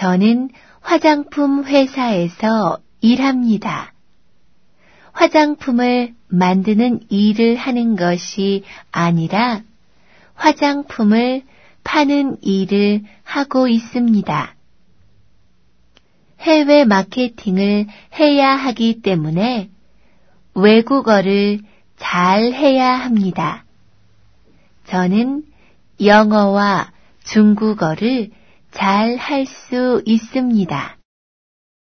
저는 화장품 회사에서 일합니다. 화장품을 만드는 일을 하는 것이 아니라 화장품을 파는 일을 하고 있습니다. 해외 마케팅을 해야 하기 때문에 외국어를 잘 해야 합니다. 저는 영어와 중국어를 잘 할 수 있습니다.